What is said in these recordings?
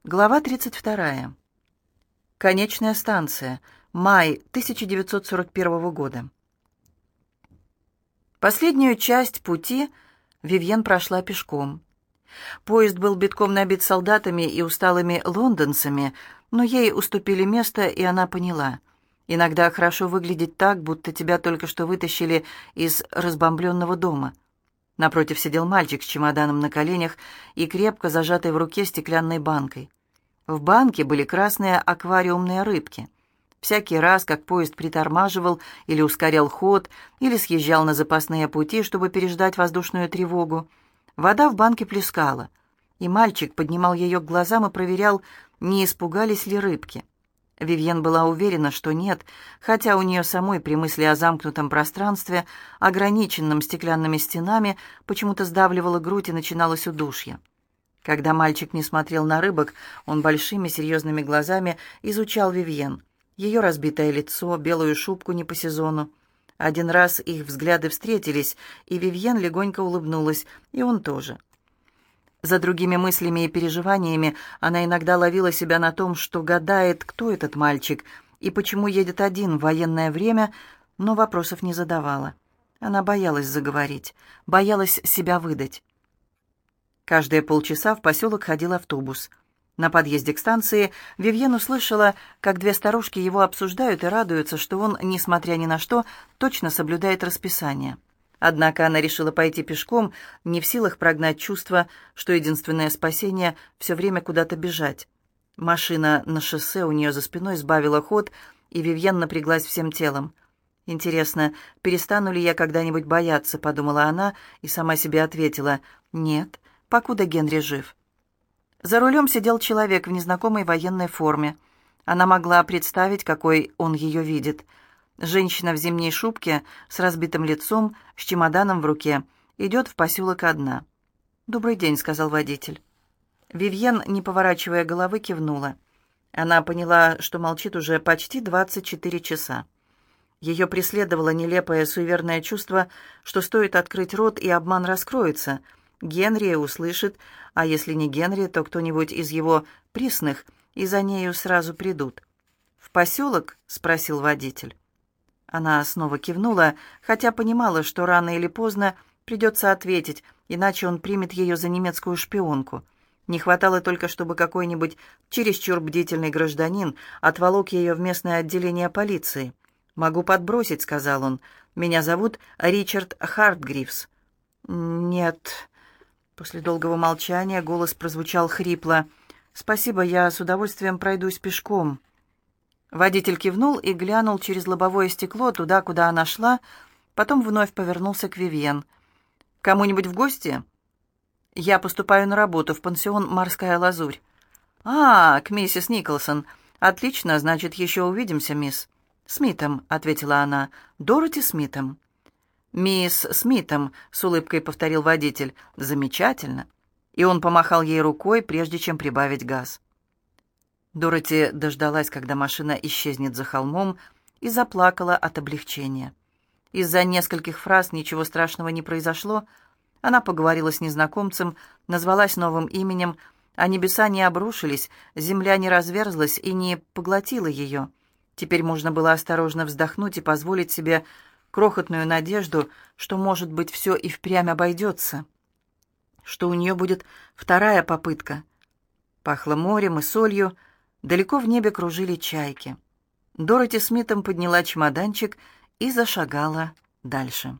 Глава 32. Конечная станция. Май 1941 года. Последнюю часть пути Вивьен прошла пешком. Поезд был битком набит солдатами и усталыми лондонцами, но ей уступили место, и она поняла. Иногда хорошо выглядеть так, будто тебя только что вытащили из разбомбленного дома. Напротив сидел мальчик с чемоданом на коленях и крепко зажатой в руке стеклянной банкой. В банке были красные аквариумные рыбки. Всякий раз, как поезд притормаживал или ускорял ход, или съезжал на запасные пути, чтобы переждать воздушную тревогу, вода в банке плескала, и мальчик поднимал ее к глазам и проверял, не испугались ли рыбки. Вивьен была уверена, что нет, хотя у нее самой при мысли о замкнутом пространстве, ограниченном стеклянными стенами, почему-то сдавливала грудь и начиналось удушье. Когда мальчик не смотрел на рыбок, он большими серьезными глазами изучал Вивьен, ее разбитое лицо, белую шубку не по сезону. Один раз их взгляды встретились, и Вивьен легонько улыбнулась, и он тоже. За другими мыслями и переживаниями она иногда ловила себя на том, что гадает, кто этот мальчик и почему едет один в военное время, но вопросов не задавала. Она боялась заговорить, боялась себя выдать. Каждые полчаса в поселок ходил автобус. На подъезде к станции Вивьен услышала, как две старушки его обсуждают и радуются, что он, несмотря ни на что, точно соблюдает расписание. Однако она решила пойти пешком, не в силах прогнать чувство, что единственное спасение — все время куда-то бежать. Машина на шоссе у нее за спиной сбавила ход, и Вивьен напряглась всем телом. «Интересно, перестану ли я когда-нибудь бояться?» — подумала она, и сама себе ответила: «Нет, покуда Генри жив». За рулем сидел человек в незнакомой военной форме. Она могла представить, какой он ее видит. Женщина в зимней шубке с разбитым лицом, с чемоданом в руке, идет в поселок одна. «Добрый день», — сказал водитель. Вивьен, не поворачивая головы, кивнула. Она поняла, что молчит уже почти 24 часа. Ее преследовало нелепое суеверное чувство, что стоит открыть рот, и обман раскроется. Генри услышит, а если не Генри, то кто-нибудь из его присных, и за нею сразу придут. «В поселок?» — спросил водитель. Она снова кивнула, хотя понимала, что рано или поздно придется ответить, иначе он примет ее за немецкую шпионку. Не хватало только, чтобы какой-нибудь чересчур бдительный гражданин отволок ее в местное отделение полиции. «Могу подбросить», — сказал он. «Меня зовут Ричард Хартгривс». «Нет». После долгого молчания голос прозвучал хрипло. «Спасибо, я с удовольствием пройдусь пешком». Водитель кивнул и глянул через лобовое стекло туда, куда она шла, потом вновь повернулся к Вивьен. «Кому-нибудь в гости?» «Я поступаю на работу в пансион «Морская лазурь». «А, к миссис Николсон. Отлично, значит, еще увидимся, мисс». «Смитом», — ответила она. «Дороти Смитом». «Мисс Смитом», — с улыбкой повторил водитель. «Замечательно». И он помахал ей рукой, прежде чем прибавить газ. Дороти дождалась, когда машина исчезнет за холмом, и заплакала от облегчения. Из-за нескольких фраз ничего страшного не произошло. Она поговорила с незнакомцем, назвалась новым именем, а небеса не обрушились, земля не разверзлась и не поглотила ее. Теперь можно было осторожно вздохнуть и позволить себе крохотную надежду, что, может быть, все и впрямь обойдется, что у нее будет вторая попытка. Пахло морем и солью, далеко в небе кружили чайки. Дороти Смитом подняла чемоданчик и зашагала дальше.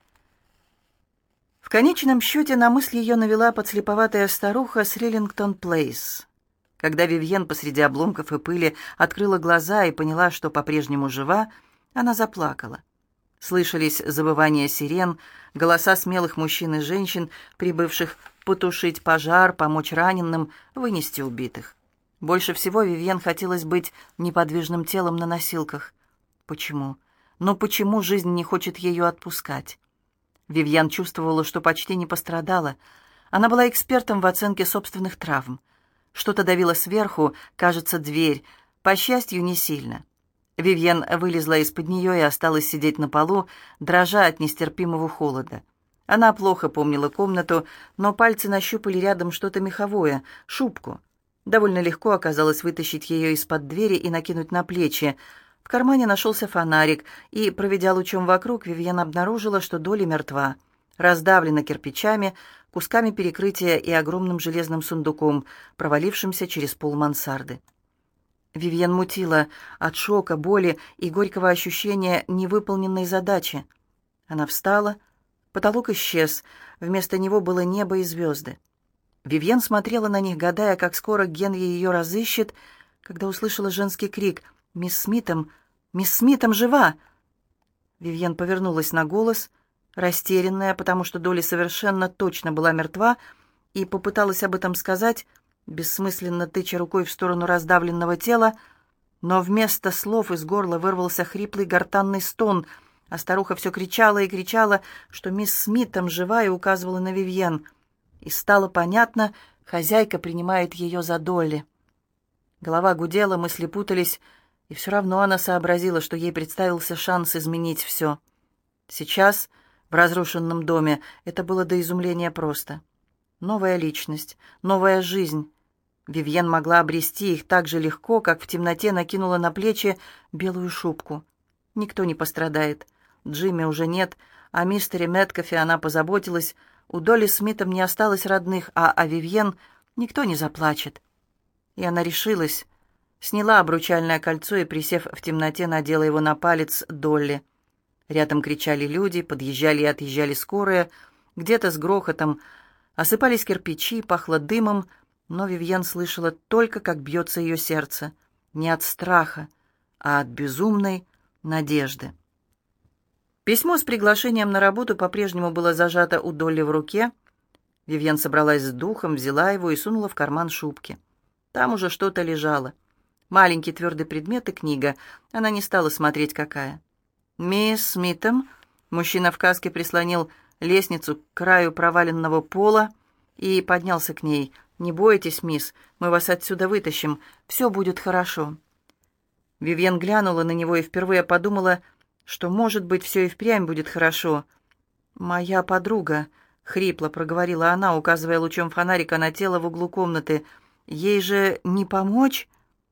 В конечном счете на мысль ее навела подслеповатая старуха с Риллингтон-Плейс. Когда Вивьен посреди обломков и пыли открыла глаза и поняла, что по-прежнему жива, она заплакала. Слышались завывания сирен, голоса смелых мужчин и женщин, прибывших потушить пожар, помочь раненым, вынести убитых. Больше всего Вивьен хотелось быть неподвижным телом на носилках. Почему? Но почему жизнь не хочет ее отпускать? Вивьен чувствовала, что почти не пострадала. Она была экспертом в оценке собственных травм. Что-то давило сверху, кажется, дверь. По счастью, не сильно. Вивьен вылезла из-под нее и осталась сидеть на полу, дрожа от нестерпимого холода. Она плохо помнила комнату, но пальцы нащупали рядом что-то меховое, шубку. Довольно легко оказалось вытащить ее из-под двери и накинуть на плечи. В кармане нашелся фонарик, и, проведя лучом вокруг, Вивьен обнаружила, что Долли мертва, раздавлена кирпичами, кусками перекрытия и огромным железным сундуком, провалившимся через пол мансарды. Вивьен мутила от шока, боли и горького ощущения невыполненной задачи. Она встала, потолок исчез, вместо него было небо и звезды. Вивьен смотрела на них, гадая, как скоро Генри ее разыщет, когда услышала женский крик: «Мисс Смитом жива!» Вивьен повернулась на голос, растерянная, потому что Долли совершенно точно была мертва, и попыталась об этом сказать, бессмысленно тыча рукой в сторону раздавленного тела, но вместо слов из горла вырвался хриплый гортанный стон, а старуха все кричала и кричала, что мисс Смитом жива, и указывала на Вивьен. И стало понятно, хозяйка принимает ее за Долли. Голова гудела, мысли путались, и все равно она сообразила, что ей представился шанс изменить все. Сейчас, в разрушенном доме, это было до изумления просто. Новая личность, новая жизнь. Вивьен могла обрести их так же легко, как в темноте накинула на плечи белую шубку. Никто не пострадает. Джимми уже нет, о мистере Мэткофе она позаботилась. У Долли Смитом не осталось родных, а о Вивьен никто не заплачет. И она решилась, сняла обручальное кольцо и, присев в темноте, надела его на палец Долли. Рядом кричали люди, подъезжали и отъезжали скорые, где-то с грохотом осыпались кирпичи, пахло дымом, но Вивьен слышала только, как бьется ее сердце, не от страха, а от безумной надежды. Письмо с приглашением на работу по-прежнему было зажато у Долли в руке. Вивьен собралась с духом, взяла его и сунула в карман шубки. Там уже что-то лежало. Маленький твердый предмет и книга. Она не стала смотреть, какая. «Мисс Смитом». Мужчина в каске прислонил лестницу к краю проваленного пола и поднялся к ней. «Не бойтесь, мисс, мы вас отсюда вытащим. Все будет хорошо». Вивьен глянула на него и впервые подумала, что, может быть, все и впрямь будет хорошо. «Моя подруга», — хрипло проговорила она, указывая лучом фонарика на тело в углу комнаты. «Ей же не помочь?»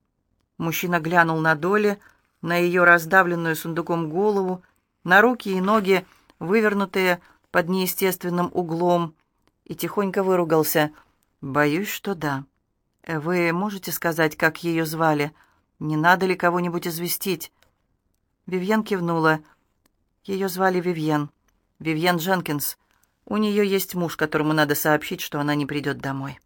Мужчина глянул на Долли, на ее раздавленную сундуком голову, на руки и ноги, вывернутые под неестественным углом, и тихонько выругался. «Боюсь, что да. Вы можете сказать, как ее звали? Не надо ли кого-нибудь известить?» Вивьен кивнула. Ее звали Вивьен. Вивьен Дженкинс. У нее есть муж, которому надо сообщить, что она не придет домой.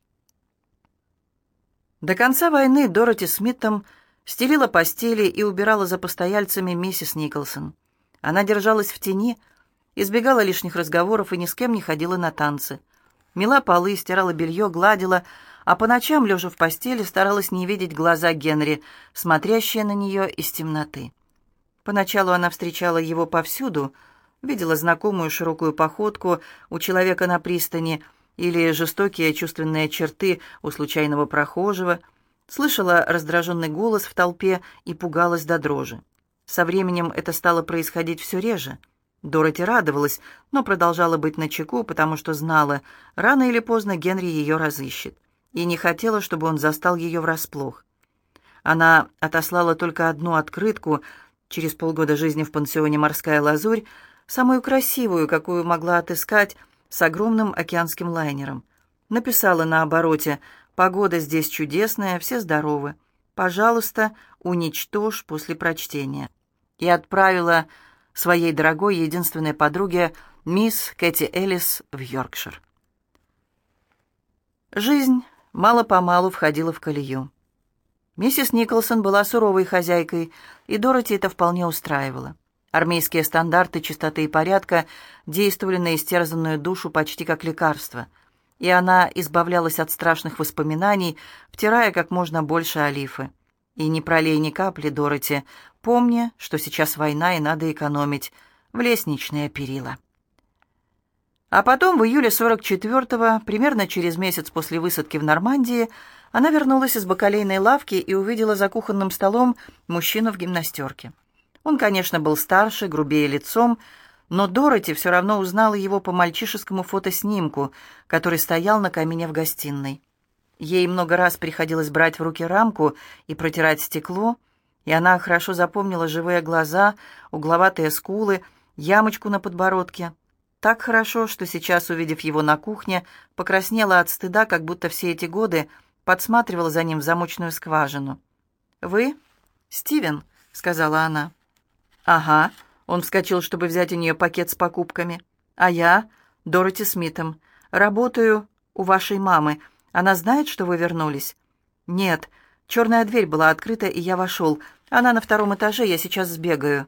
До конца войны Дороти Смитом стелила постели и убирала за постояльцами миссис Николсон. Она держалась в тени, избегала лишних разговоров и ни с кем не ходила на танцы. Мела полы, стирала белье, гладила, а по ночам, лежа в постели, старалась не видеть глаза Генри, смотрящие на нее из темноты. Поначалу она встречала его повсюду, видела знакомую широкую походку у человека на пристани или жестокие чувственные черты у случайного прохожего, слышала раздраженный голос в толпе и пугалась до дрожи. Со временем это стало происходить все реже. Дороти радовалась, но продолжала быть начеку, потому что знала, рано или поздно Генри ее разыщет, и не хотела, чтобы он застал ее врасплох. Она отослала только одну открытку через полгода жизни в пансионе «Морская лазурь», самую красивую, какую могла отыскать, с огромным океанским лайнером. Написала на обороте: «Погода здесь чудесная, все здоровы. Пожалуйста, уничтожь после прочтения». И отправила своей дорогой единственной подруге, мисс Кэти Эллис, в Йоркшир. Жизнь мало-помалу входила в колею. Миссис Николсон была суровой хозяйкой, и Дороти это вполне устраивало. Армейские стандарты чистоты и порядка действовали на истерзанную душу почти как лекарство, и она избавлялась от страшных воспоминаний, втирая как можно больше олифы. И не пролей ни капли, Дороти, помни, что сейчас война и надо экономить, в лестничные перила. А потом, в июле 44-го, примерно через месяц после высадки в Нормандии, она вернулась из бакалейной лавки и увидела за кухонным столом мужчину в гимнастерке. Он, конечно, был старше, грубее лицом, но Дороти все равно узнала его по мальчишескому фотоснимку, который стоял на камине в гостиной. Ей много раз приходилось брать в руки рамку и протирать стекло, и она хорошо запомнила живые глаза, угловатые скулы, ямочку на подбородке. Так хорошо, что сейчас, увидев его на кухне, покраснела от стыда, как будто все эти годы подсматривала за ним в замочную скважину. «Вы? Стивен?» — сказала она. «Ага». Он вскочил, чтобы взять у нее пакет с покупками. «А я, Дороти Смитом, работаю у вашей мамы. Она знает, что вы вернулись?» «Нет. Черная дверь была открыта, и я вошел. Она на втором этаже, я сейчас сбегаю».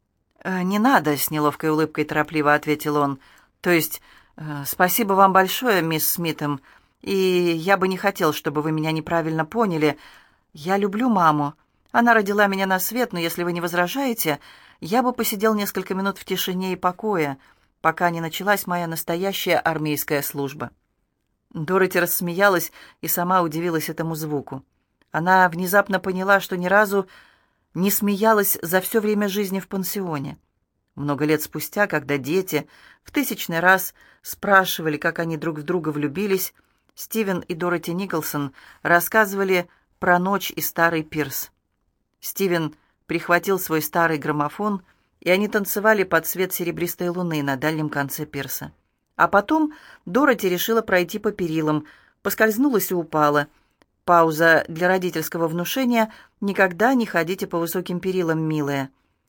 «Не надо», — с неловкой улыбкой торопливо ответил он. «То есть, спасибо вам большое, мисс Смитом, и я бы не хотел, чтобы вы меня неправильно поняли. Я люблю маму. Она родила меня на свет, но если вы не возражаете, я бы посидел несколько минут в тишине и покое, пока не началась моя настоящая армейская служба». Дороти рассмеялась и сама удивилась этому звуку. Она внезапно поняла, что ни разу не смеялась за все время жизни в пансионе. Много лет спустя, когда дети в тысячный раз спрашивали, как они друг в друга влюбились, Стивен и Дороти Николсон рассказывали про ночь и старый пирс. Стивен прихватил свой старый граммофон, и они танцевали под свет серебристой луны на дальнем конце пирса. А потом Дороти решила пройти по перилам, поскользнулась и упала. Пауза для родительского внушения: «Никогда не ходите по высоким перилам, милая».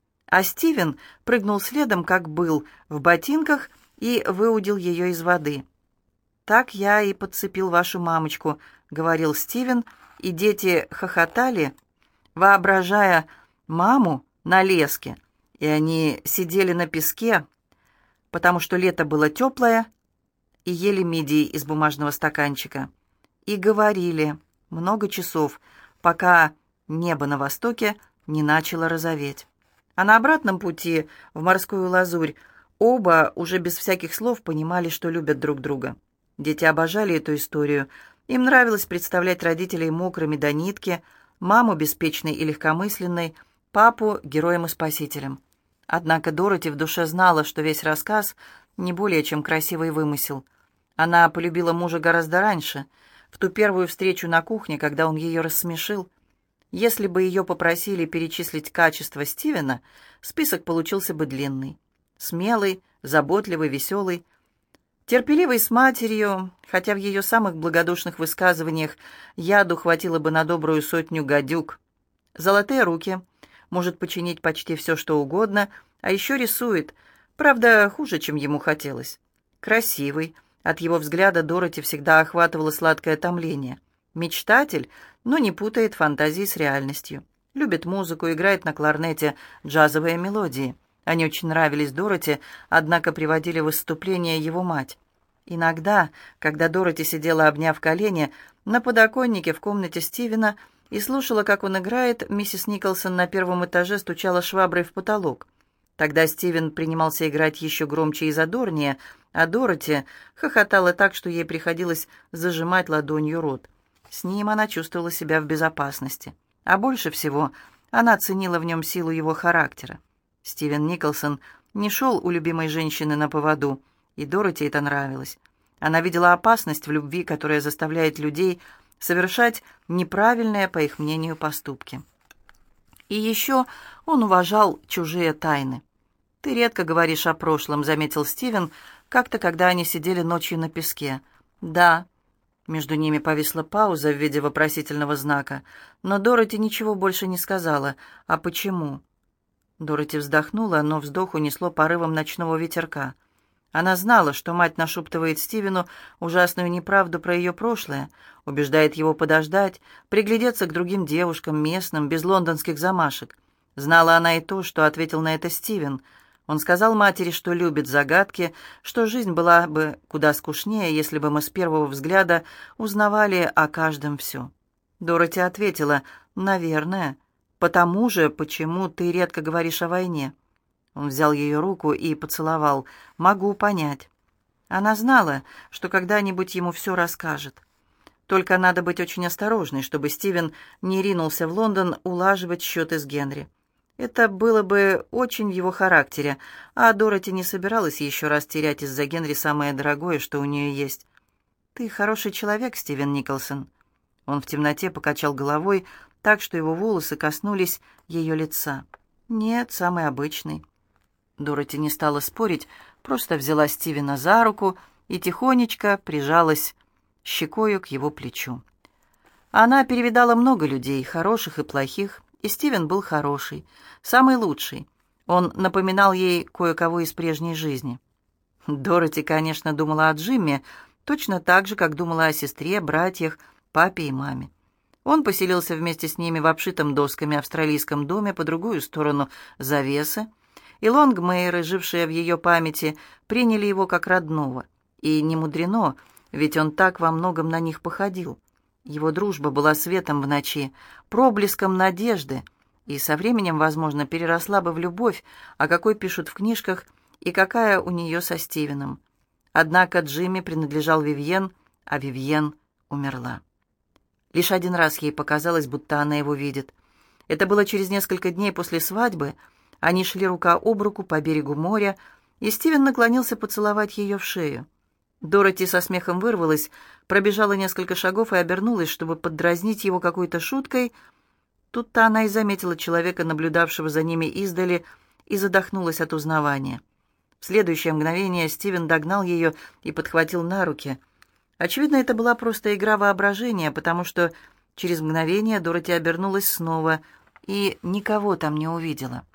А Стивен прыгнул следом, как был, в ботинках, и выудил ее из воды. «Так я и подцепил вашу мамочку», — говорил Стивен, и дети хохотали, воображая маму на леске, и они сидели на песке, потому что лето было теплое, и ели мидии из бумажного стаканчика, и говорили много часов, пока небо на востоке не начало розоветь. А на обратном пути в морскую лазурь оба уже без всяких слов понимали, что любят друг друга. Дети обожали эту историю. Им нравилось представлять родителей мокрыми до нитки, маму беспечной и легкомысленной, папу героем и спасителем. Однако Дороти в душе знала, что весь рассказ не более чем красивый вымысел. Она полюбила мужа гораздо раньше, в ту первую встречу на кухне, когда он ее рассмешил. Если бы ее попросили перечислить качества Стивена, список получился бы длинный. Смелый, заботливый, веселый, терпеливый с матерью, хотя в ее самых благодушных высказываниях яду хватило бы на добрую 100 гадюк. Золотые руки, может починить почти все, что угодно, а еще рисует, правда, хуже, чем ему хотелось. Красивый, от его взгляда Дороти всегда охватывало сладкое томление. Мечтатель, но не путает фантазии с реальностью. Любит музыку, играет на кларнете джазовые мелодии. Они очень нравились Дороти, однако приводили в выступление его мать. Иногда, когда Дороти сидела, обняв колени, на подоконнике в комнате Стивена и слушала, как он играет, миссис Николсон на первом этаже стучала шваброй в потолок. Тогда Стивен принимался играть еще громче и задорнее, а Дороти хохотала так, что ей приходилось зажимать ладонью рот. С ним она чувствовала себя в безопасности. А больше всего она ценила в нем силу его характера. Стивен Николсон не шел у любимой женщины на поводу, и Дороти это нравилось. Она видела опасность в любви, которая заставляет людей совершать неправильные, по их мнению, поступки. И еще он уважал чужие тайны. «Ты редко говоришь о прошлом», — заметил Стивен, как-то, когда они сидели ночью на песке. «Да». Между ними повисла пауза в виде вопросительного знака, но Дороти ничего больше не сказала. «А почему?» Дороти вздохнула, но вздох унесло порывом ночного ветерка. Она знала, что мать нашептывает Стивену ужасную неправду про ее прошлое, убеждает его подождать, приглядеться к другим девушкам, местным, без лондонских замашек. Знала она и то, что ответил на это Стивен. Он сказал матери, что любит загадки, что жизнь была бы куда скучнее, если бы мы с первого взгляда узнавали о каждом все. Дороти ответила: «Наверное. Потому же, почему ты редко говоришь о войне». Он взял ее руку и поцеловал. «Могу понять». Она знала, что когда-нибудь ему все расскажет. Только надо быть очень осторожной, чтобы Стивен не ринулся в Лондон улаживать счеты с Генри. Это было бы очень в его характере, а Дороти не собиралась еще раз терять из-за Генри самое дорогое, что у нее есть. «Ты хороший человек, Стивен Николсон». Он в темноте покачал головой так, что его волосы коснулись ее лица. «Нет, самый обычный». Дороти не стала спорить, просто взяла Стивена за руку и тихонечко прижалась щекою к его плечу. Она перевидала много людей, хороших и плохих, и Стивен был хороший, самый лучший. Он напоминал ей кое-кого из прежней жизни. Дороти, конечно, думала о Джимме, точно так же, как думала о сестре, братьях, папе и маме. Он поселился вместе с ними в обшитом досками австралийском доме по другую сторону завесы, и лонгмейры, жившие в ее памяти, приняли его как родного. И не мудрено, ведь он так во многом на них походил. Его дружба была светом в ночи, проблеском надежды, и со временем, возможно, переросла бы в любовь, о какой пишут в книжках, и какая у нее со Стивеном. Однако Джимми принадлежал Вивьен, а Вивьен умерла. Лишь один раз ей показалось, будто она его видит. Это было через несколько дней после свадьбы. Они шли рука об руку по берегу моря, и Стивен наклонился поцеловать ее в шею. Дороти со смехом вырвалась, пробежала несколько шагов и обернулась, чтобы поддразнить его какой-то шуткой. Тут-то она и заметила человека, наблюдавшего за ними издали, и задохнулась от узнавания. В следующее мгновение Стивен догнал ее и подхватил на руки. Очевидно, это была просто игра воображения, потому что через мгновение Дороти обернулась снова и никого там не увидела.